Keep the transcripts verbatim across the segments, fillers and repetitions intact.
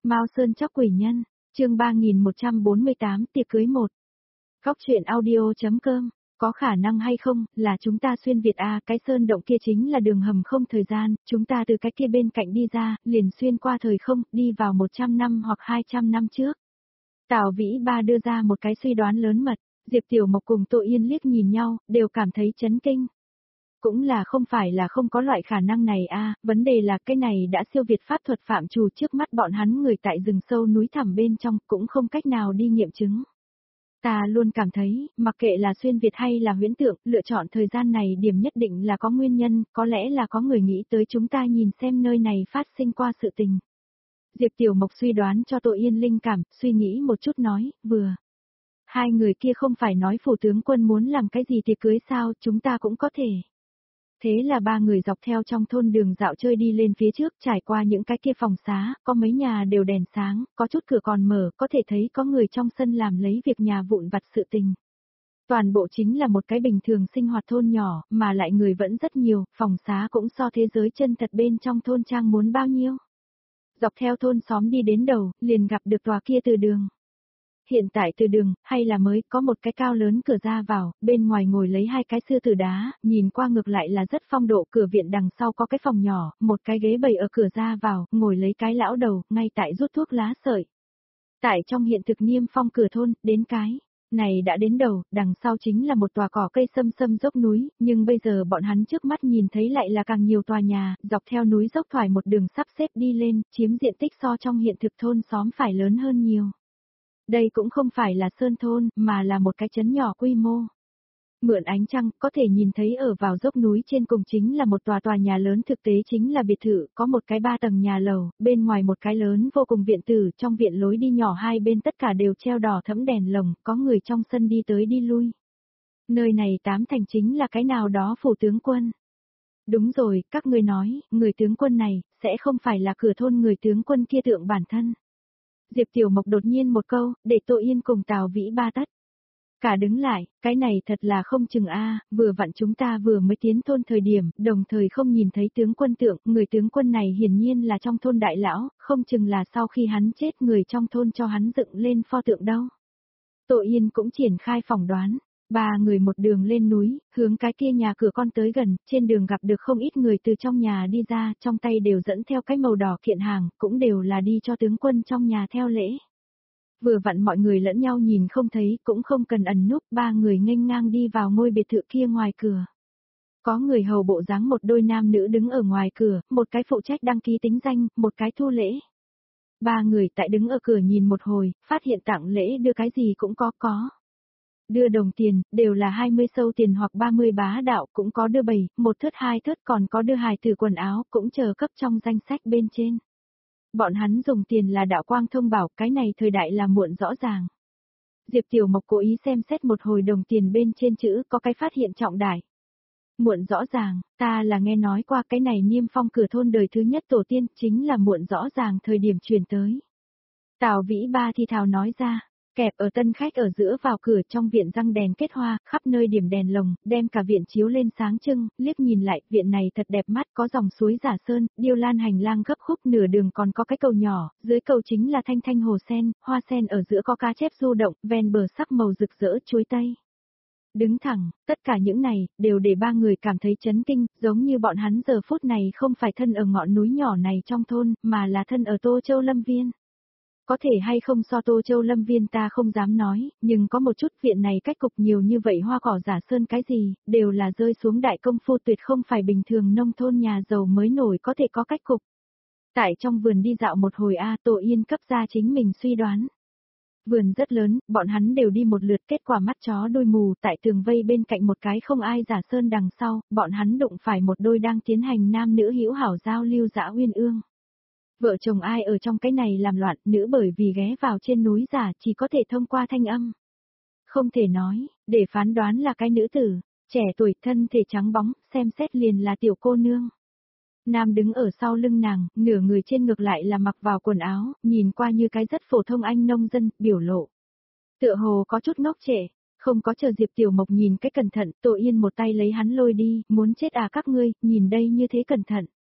Mao Sơn Chóc Quỷ Nhân, chương ba nghìn một trăm bốn mươi tám tiệc cưới một. Góc truyện audio.com, có khả năng hay không, là chúng ta xuyên Việt A, cái sơn động kia chính là đường hầm không thời gian, chúng ta từ cái kia bên cạnh đi ra, liền xuyên qua thời không, đi vào một trăm năm hoặc hai trăm năm trước. Tào Vĩ Ba đưa ra một cái suy đoán lớn mật, Diệp Tiểu Mộc cùng Tô Yên liếc nhìn nhau, đều cảm thấy chấn kinh. Cũng là không phải là không có loại khả năng này a, vấn đề là cái này đã siêu việt pháp thuật phạm trù trước mắt bọn hắn người tại rừng sâu núi thẳm bên trong cũng không cách nào đi nghiệm chứng. Ta luôn cảm thấy, mặc kệ là xuyên Việt hay là huyễn tượng, lựa chọn thời gian này điểm nhất định là có nguyên nhân, có lẽ là có người nghĩ tới chúng ta nhìn xem nơi này phát sinh qua sự tình. Diệp Tiểu Mộc suy đoán cho Tô Yên linh cảm, suy nghĩ một chút nói, vừa. Hai người kia không phải nói phủ tướng quân muốn làm cái gì thì cưới sao, chúng ta cũng có thể. Thế là ba người dọc theo trong thôn đường dạo chơi đi lên phía trước, trải qua những cái kia phòng xá, có mấy nhà đều đèn sáng, có chút cửa còn mở, có thể thấy có người trong sân làm lấy việc nhà vụn vặt sự tình. Toàn bộ chính là một cái bình thường sinh hoạt thôn nhỏ, mà lại người vẫn rất nhiều, phòng xá cũng so thế giới chân thật bên trong thôn trang muốn bao nhiêu. Dọc theo thôn xóm đi đến đầu, liền gặp được tòa kia từ đường. Hiện tại từ đường, hay là mới, có một cái cao lớn cửa ra vào, bên ngoài ngồi lấy hai cái sư tử đá, nhìn qua ngược lại là rất phong độ, cửa viện đằng sau có cái phòng nhỏ, một cái ghế bày ở cửa ra vào, ngồi lấy cái lão đầu, ngay tại rút thuốc lá sợi. Tại trong hiện thực Niêm Phong cửa thôn, đến cái này đã đến đầu, đằng sau chính là một tòa cỏ cây xâm xâm dốc núi, nhưng bây giờ bọn hắn trước mắt nhìn thấy lại là càng nhiều tòa nhà, dọc theo núi dốc thoải một đường sắp xếp đi lên, chiếm diện tích so trong hiện thực thôn xóm phải lớn hơn nhiều. Đây cũng không phải là sơn thôn, mà là một cái trấn nhỏ quy mô. Mượn ánh trăng, có thể nhìn thấy ở vào dốc núi trên cùng chính là một tòa tòa nhà lớn, thực tế chính là biệt thự, có một cái ba tầng nhà lầu, bên ngoài một cái lớn vô cùng viện tử, trong viện lối đi nhỏ hai bên tất cả đều treo đỏ thẫm đèn lồng, có người trong sân đi tới đi lui. Nơi này tám thành chính là cái nào đó phủ tướng quân. Đúng rồi, các ngươi nói, người tướng quân này, sẽ không phải là cửa thôn người tướng quân kia tượng bản thân. Diệp Tiểu Mộc đột nhiên một câu, để Tô Yên cùng Tào Vĩ Ba tất. Cả đứng lại, cái này thật là không chừng a, vừa vặn chúng ta vừa mới tiến thôn thời điểm, đồng thời không nhìn thấy tướng quân tượng, người tướng quân này hiển nhiên là trong thôn đại lão, không chừng là sau khi hắn chết người trong thôn cho hắn dựng lên pho tượng đâu. Tô Yên cũng triển khai phỏng đoán. Ba người một đường lên núi, hướng cái kia nhà cửa con tới gần, trên đường gặp được không ít người từ trong nhà đi ra, trong tay đều dẫn theo cái màu đỏ kiện hàng, cũng đều là đi cho tướng quân trong nhà theo lễ. Vừa vặn mọi người lẫn nhau nhìn không thấy, cũng không cần ẩn núp, ba người nghênh ngang đi vào ngôi biệt thự kia ngoài cửa. Có người hầu bộ dáng một đôi nam nữ đứng ở ngoài cửa, một cái phụ trách đăng ký tính danh, một cái thu lễ. Ba người tại đứng ở cửa nhìn một hồi, phát hiện tặng lễ đưa cái gì cũng có có. Đưa đồng tiền, đều là hai mươi sâu tiền hoặc ba mươi bá đạo, cũng có đưa bảy, một thớt hai thớt, còn có đưa hài tử quần áo, cũng chờ cấp trong danh sách bên trên. Bọn hắn dùng tiền là đạo quang thông bảo, cái này thời đại là muộn rõ ràng. Diệp Tiểu Mộc cố ý xem xét một hồi đồng tiền bên trên chữ, có cái phát hiện trọng đại. Muộn rõ ràng, ta là nghe nói qua cái này Niêm Phong cửa thôn đời thứ nhất tổ tiên, chính là muộn rõ ràng thời điểm truyền tới. Tào Vĩ Ba thì thào nói ra. Kẹp ở tân khách ở giữa vào cửa, trong viện răng đèn kết hoa, khắp nơi điểm đèn lồng, đem cả viện chiếu lên sáng trưng, liếc nhìn lại, viện này thật đẹp mắt, có dòng suối giả sơn, điêu lan hành lang gấp khúc, nửa đường còn có cái cầu nhỏ, dưới cầu chính là thanh thanh hồ sen, hoa sen ở giữa có cá chép du động, ven bờ sắc màu rực rỡ chuối tây. Đứng thẳng, tất cả những này, đều để ba người cảm thấy chấn kinh, giống như bọn hắn giờ phút này không phải thân ở ngọn núi nhỏ này trong thôn, mà là thân ở Tô Châu Lâm Viên. Có thể hay không so Tô Châu Lâm Viên ta không dám nói, nhưng có một chút viện này cách cục nhiều như vậy hoa cỏ giả sơn cái gì, đều là rơi xuống đại công phu tuyệt không phải bình thường nông thôn nhà giàu mới nổi có thể có cách cục. Tại trong vườn đi dạo một hồi A, Tô Yên cấp ra chính mình suy đoán. Vườn rất lớn, bọn hắn đều đi một lượt, kết quả mắt chó đôi mù, tại tường vây bên cạnh một cái không ai giả sơn đằng sau, bọn hắn đụng phải một đôi đang tiến hành nam nữ hữu hảo giao lưu dã uyên ương. Vợ chồng ai ở trong cái này làm loạn, nữ bởi vì ghé vào trên núi giả chỉ có thể thông qua thanh âm. Không thể nói, để phán đoán là cái nữ tử, trẻ tuổi thân thể trắng bóng, xem xét liền là tiểu cô nương. Nam đứng ở sau lưng nàng, nửa người trên ngược lại là mặc vào quần áo, nhìn qua như cái rất phổ thông anh nông dân, biểu lộ. Tựa hồ có chút ngốc trẻ, không có chờ Diệp Tiểu Mộc nhìn cái cẩn thận, Tô Yên một tay lấy hắn lôi đi, muốn chết à các ngươi, nhìn đây như thế cẩn thận.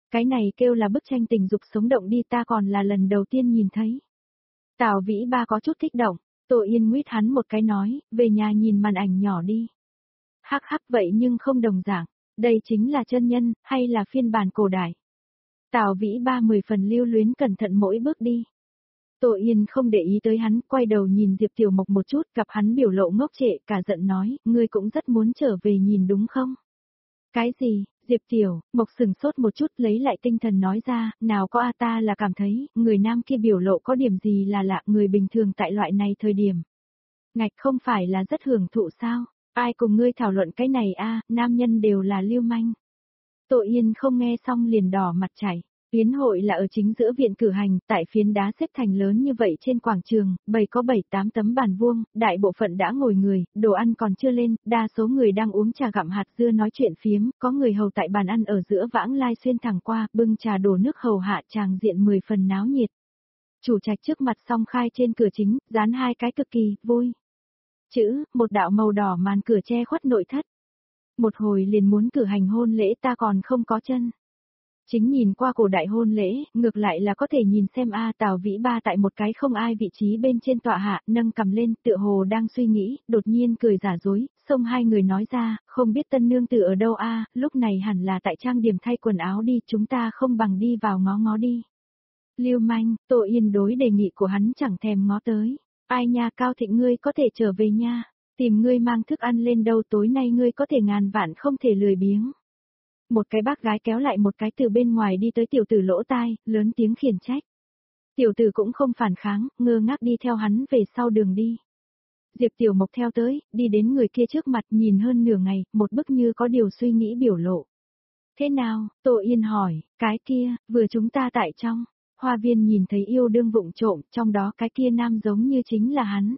Cái này kêu là bức tranh tình dục sống động đi, ta còn là lần đầu tiên nhìn thấy. Tào Vĩ Ba có chút kích động, Tô Yên nguyết hắn một cái nói, về nhà nhìn màn ảnh nhỏ đi. Hắc hắc vậy nhưng không đồng dạng, đây chính là chân nhân, hay là phiên bản cổ đại. Tào Vĩ Ba mười phần lưu luyến cẩn thận mỗi bước đi. Tô Yên không để ý tới hắn, quay đầu nhìn Diệp Tiểu Mộc một chút, gặp hắn biểu lộ ngốc trệ, cả giận nói, ngươi cũng rất muốn trở về nhìn đúng không? Cái gì? Diệp Tiểu Mộc sừng sốt một chút, lấy lại tinh thần nói ra, nào có a, ta là cảm thấy, người nam kia biểu lộ có điểm gì là lạ, người bình thường tại loại này thời điểm. Ngạch không phải là rất hưởng thụ sao? Ai cùng ngươi thảo luận cái này a, nam nhân đều là lưu manh. Tô Yên không nghe xong liền đỏ mặt chảy. Yến hội là ở chính giữa viện cử hành, tại phiến đá xếp thành lớn như vậy trên quảng trường, bày có bảy tám tấm bàn vuông, đại bộ phận đã ngồi người, đồ ăn còn chưa lên, đa số người đang uống trà gặm hạt dưa nói chuyện phiếm, có người hầu tại bàn ăn ở giữa vãng lai xuyên thẳng qua, bưng trà đổ nước hầu hạ, tràng diện mười phần náo nhiệt. Chủ trạch trước mặt song khai trên cửa chính, dán hai cái cực kỳ vui chữ, một đạo màu đỏ màn cửa che khuất nội thất. Một hồi liền muốn cử hành hôn lễ, ta còn không có chân. Chính nhìn qua cổ đại hôn lễ, ngược lại là có thể nhìn xem a, Tào Vĩ Ba tại một cái không ai vị trí bên trên tọa hạ, nâng cầm lên, tựa hồ đang suy nghĩ, đột nhiên cười giả dối, xông hai người nói ra, không biết tân nương tử ở đâu a, lúc này hẳn là tại trang điểm thay quần áo đi, chúng ta không bằng đi vào ngó ngó đi. Lưu manh, Tô Yên đối đề nghị của hắn chẳng thèm ngó tới. Ai nha, Cao Thịnh ngươi có thể trở về nha, tìm ngươi mang thức ăn lên đâu, tối nay ngươi có thể ngàn vạn không thể lười biếng. Một cái bác gái kéo lại một cái từ bên ngoài đi tới tiểu tử lỗ tai, lớn tiếng khiển trách. Tiểu tử cũng không phản kháng, ngơ ngác đi theo hắn về sau đường đi. Diệp Tiểu Mộc theo tới, đi đến người kia trước mặt nhìn hơn nửa ngày, một bức như có điều suy nghĩ biểu lộ. Thế nào, Tô Yên hỏi, cái kia, vừa chúng ta tại trong, hoa viên nhìn thấy yêu đương vụng trộm, trong đó cái kia nam giống như chính là hắn.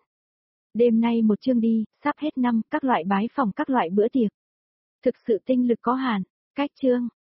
Đêm nay một chương đi, sắp hết năm, các loại bái phòng các loại bữa tiệc. Thực sự tinh lực có hạn, cách chương.